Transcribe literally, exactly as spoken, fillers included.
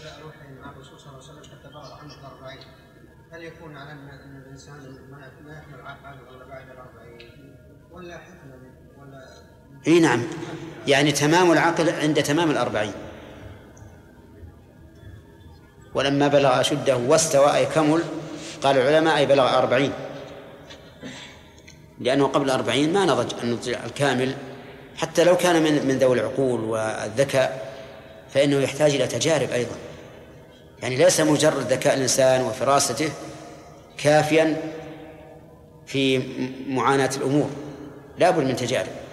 جاء الوحي مع الرسول صلى الله عليه وسلم حتى بلغ عمر الأربعين، هل يكون على أن الإنسان ما يحمل عقل ولا بعد الأربعين ولا حكمة ولا؟ إيه نعم، يعني تمام العقل عند تمام الأربعين، ولما بلغ أشده واستوى أي كمل، قال العلماء أي بلغ أربعين، لأنه قبل الأربعين ما نضج النضج الكامل، حتى لو كان من من ذوي العقول والذكاء فإنه يحتاج إلى تجارب أيضا، يعني ليس مجرد ذكاء الإنسان وفراسته كافيا في معاناة الأمور، لا بد من تجارب.